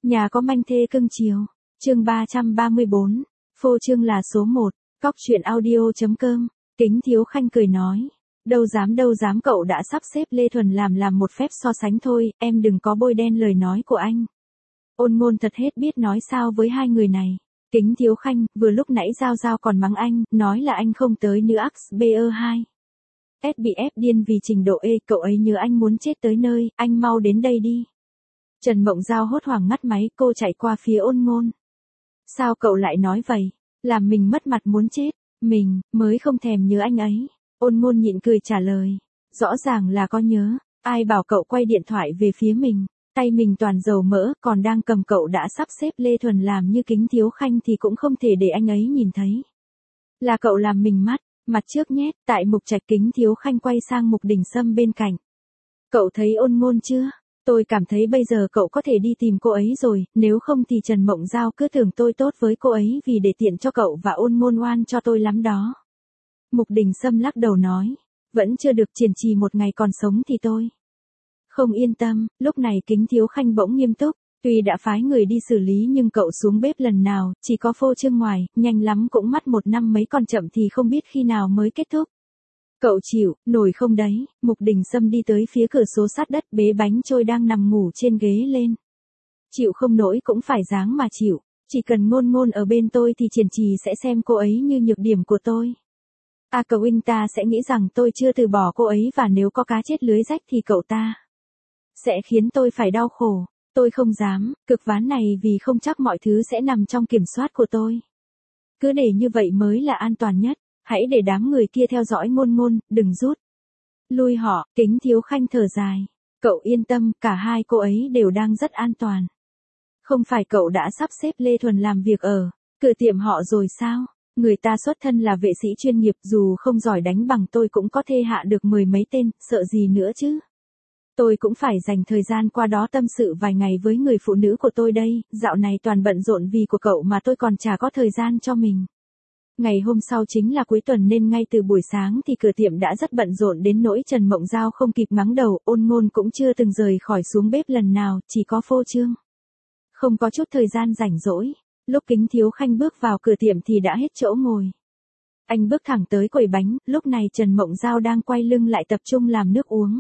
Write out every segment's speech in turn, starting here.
Nhà có manh thê cưng chiều. Chương 334. Phô trương là số 1. Cóc truyện audio.com. Kính Thiếu Khanh cười nói. Đâu dám cậu đã sắp xếp Lê Thuần làm một phép so sánh thôi, em đừng có bôi đen lời nói của anh. Ôn Ngôn thật hết biết nói sao với hai người này. Kính Thiếu Khanh, vừa lúc nãy Giao còn mắng anh, nói là anh không tới nữ XBE2. S bị ép điên vì trình độ E, cậu ấy nhớ anh muốn chết tới nơi, anh mau đến đây đi. Trần Mộng Giao hốt hoảng ngắt máy, cô chạy qua phía Ôn Ngôn. Sao cậu lại nói vậy? Làm mình mất mặt muốn chết, mình mới không thèm nhớ anh ấy. Ôn Ngôn nhịn cười trả lời. Rõ ràng là có nhớ, ai bảo cậu quay điện thoại về phía mình. Tay mình toàn dầu mỡ, còn đang cầm cậu đã sắp xếp Lê Thuần làm như Kính Thiếu Khanh thì cũng không thể để anh ấy nhìn thấy. Là cậu làm mình mặt trước nhét, tại Mục Trạch. Kính Thiếu Khanh quay sang Mục Đình Sâm bên cạnh. Cậu thấy Ôn Ngôn chưa? Tôi cảm thấy bây giờ cậu có thể đi tìm cô ấy rồi, nếu không thì Trần Mộng Giao cứ tưởng tôi tốt với cô ấy vì để tiện cho cậu và Ôn Ngôn oan cho tôi lắm đó. Mục Đình Sâm lắc đầu nói, vẫn chưa được, triển trì một ngày còn sống thì tôi không yên tâm. Lúc này Kính Thiếu Khanh bỗng nghiêm túc, tuy đã phái người đi xử lý nhưng cậu xuống bếp lần nào, chỉ có phô trương ngoài, nhanh lắm cũng mất 1 năm mấy, còn chậm thì không biết khi nào mới kết thúc. Cậu chịu nổi không đấy? Mục Đình Sâm đi tới phía cửa sổ sát đất, bế bánh trôi đang nằm ngủ trên ghế lên. Chịu không nổi cũng phải dáng mà chịu, chỉ cần Ngôn ở bên tôi thì triển trì sẽ xem cô ấy như nhược điểm của tôi. Cậu anh ta sẽ nghĩ rằng tôi chưa từ bỏ cô ấy, và nếu có cá chết lưới rách thì cậu ta sẽ khiến tôi phải đau khổ. Tôi không dám, cực ván này vì không chắc mọi thứ sẽ nằm trong kiểm soát của tôi. Cứ để như vậy mới là an toàn nhất. Hãy để đám người kia theo dõi Ngôn, đừng rút lui họ. Kính Thiếu Khanh thở dài. Cậu yên tâm, cả hai cô ấy đều đang rất an toàn. Không phải cậu đã sắp xếp Lê Thuần làm việc ở cửa tiệm họ rồi sao? Người ta xuất thân là vệ sĩ chuyên nghiệp, dù không giỏi đánh bằng tôi cũng có thể hạ được 10 mấy tên, sợ gì nữa chứ? Tôi cũng phải dành thời gian qua đó tâm sự vài ngày với người phụ nữ của tôi đây, dạo này toàn bận rộn vì của cậu mà tôi còn chả có thời gian cho mình. Ngày hôm sau chính là cuối tuần nên ngay từ buổi sáng thì cửa tiệm đã rất bận rộn đến nỗi Trần Mộng Giao không kịp ngắng đầu, Ôn Ngôn cũng chưa từng rời khỏi xuống bếp lần nào, chỉ có phô trương không có chút thời gian rảnh rỗi. Lúc Kính Thiếu Khanh bước vào cửa tiệm thì đã hết chỗ ngồi. Anh bước thẳng tới quầy bánh, lúc này Trần Mộng Giao đang quay lưng lại tập trung làm nước uống.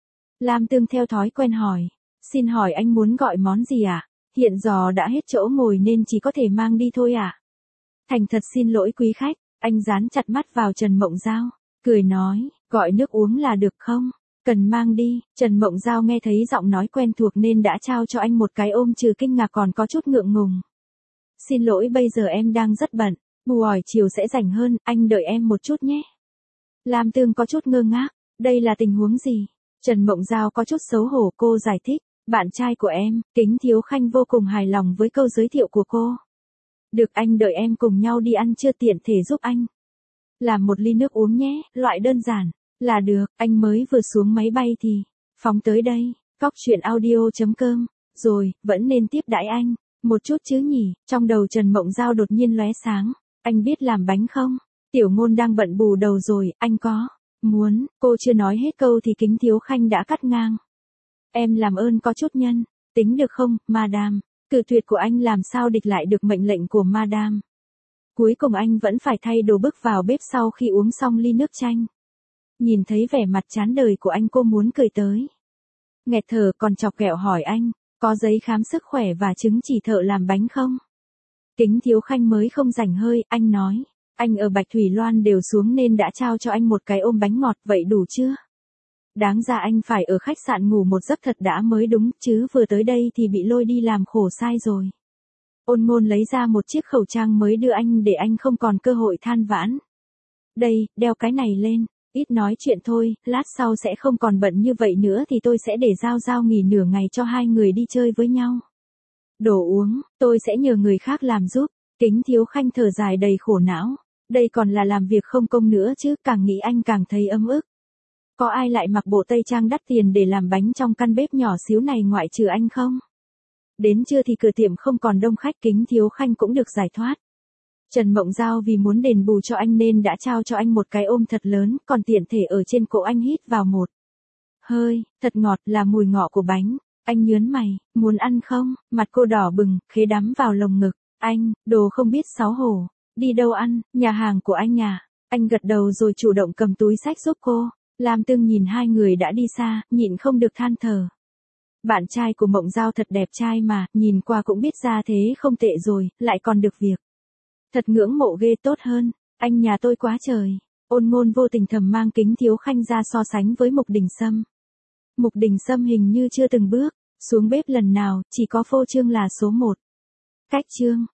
Lam Tương theo thói quen hỏi, xin hỏi anh muốn gọi món gì ạ? Hiện giờ đã hết chỗ ngồi nên chỉ có thể mang đi thôi ạ. Thành thật xin lỗi quý khách. Anh dán chặt mắt vào Trần Mộng Giao, cười nói, gọi nước uống là được không? Cần mang đi. Trần Mộng Giao nghe thấy giọng nói quen thuộc nên đã trao cho anh một cái ôm, trừ kinh ngạc còn có chút ngượng ngùng. Xin lỗi, bây giờ em đang rất bận, buổi chiều sẽ rảnh hơn, anh đợi em một chút nhé. Lam Tương có chút ngơ ngác, đây là tình huống gì? Trần Mộng Giao có chút xấu hổ, cô giải thích, bạn trai của em. Kính Thiếu Khanh vô cùng hài lòng với câu giới thiệu của cô. Được, anh đợi em cùng nhau đi ăn trưa, tiện thể giúp anh làm một ly nước uống nhé, loại đơn giản là được. Anh mới vừa xuống máy bay thì phóng tới đây. Cóc truyện audio.com. Rồi, vẫn nên tiếp đãi anh một chút chứ nhỉ? Trong đầu Trần Mộng Giao đột nhiên lóe sáng. Anh biết làm bánh không? Tiểu Ngôn đang bận bù đầu rồi, anh có muốn? Cô chưa nói hết câu thì Kính Thiếu Khanh đã cắt ngang. Em làm ơn có chút nhân tính được không, Madame? Cự tuyệt của anh làm sao địch lại được mệnh lệnh của Madame. Cuối cùng anh vẫn phải thay đồ bước vào bếp sau khi uống xong ly nước chanh. Nhìn thấy vẻ mặt chán đời của anh, cô muốn cười tới nghẹt thở, còn chọc ghẹo hỏi anh, có giấy khám sức khỏe và chứng chỉ thợ làm bánh không? Kính Thiếu Khanh mới không rảnh hơi, anh nói, anh ở Bạch Thủy Loan đều xuống nên đã trao cho anh một cái ôm bánh ngọt, vậy đủ chưa? Đáng ra anh phải ở khách sạn ngủ một giấc thật đã mới đúng, chứ vừa tới đây thì bị lôi đi làm khổ sai rồi. Ôn Ngôn lấy ra một chiếc khẩu trang mới đưa anh để anh không còn cơ hội than vãn. Đây, đeo cái này lên, ít nói chuyện thôi, lát sau sẽ không còn bận như vậy nữa thì tôi sẽ để Giao nghỉ nửa ngày cho hai người đi chơi với nhau. Đồ uống, tôi sẽ nhờ người khác làm giúp. Kính Thiếu Khanh thở dài đầy khổ não. Đây còn là làm việc không công nữa chứ, càng nghĩ anh càng thấy ấm ức. Có ai lại mặc bộ tây trang đắt tiền để làm bánh trong căn bếp nhỏ xíu này ngoại trừ anh không? Đến trưa thì cửa tiệm không còn đông khách, Kính Thiếu Khanh cũng được giải thoát. Trần Mộng Giao vì muốn đền bù cho anh nên đã trao cho anh một cái ôm thật lớn, còn tiện thể ở trên cổ anh hít vào một hơi thật ngọt, là mùi ngọ của bánh. Anh nhớn mày, muốn ăn không? Mặt cô đỏ bừng, khế đắm vào lồng ngực. Anh, đồ không biết xấu hổ. Đi đâu ăn, nhà hàng của anh à? Anh gật đầu rồi chủ động cầm túi xách giúp cô. Lam Tương nhìn hai người đã đi xa, nhịn không được than thở. Bạn trai của Mộng Giao thật đẹp trai mà, nhìn qua cũng biết ra thế không tệ rồi, lại còn được việc. Thật ngưỡng mộ ghê, tốt hơn, anh nhà tôi quá trời. Ôn Ngôn vô tình thầm mang Kính Thiếu Khanh ra so sánh với Mục Đình Sâm. Mục Đình Sâm hình như chưa từng bước xuống bếp lần nào, chỉ có phô trương là số 1. Cách trương,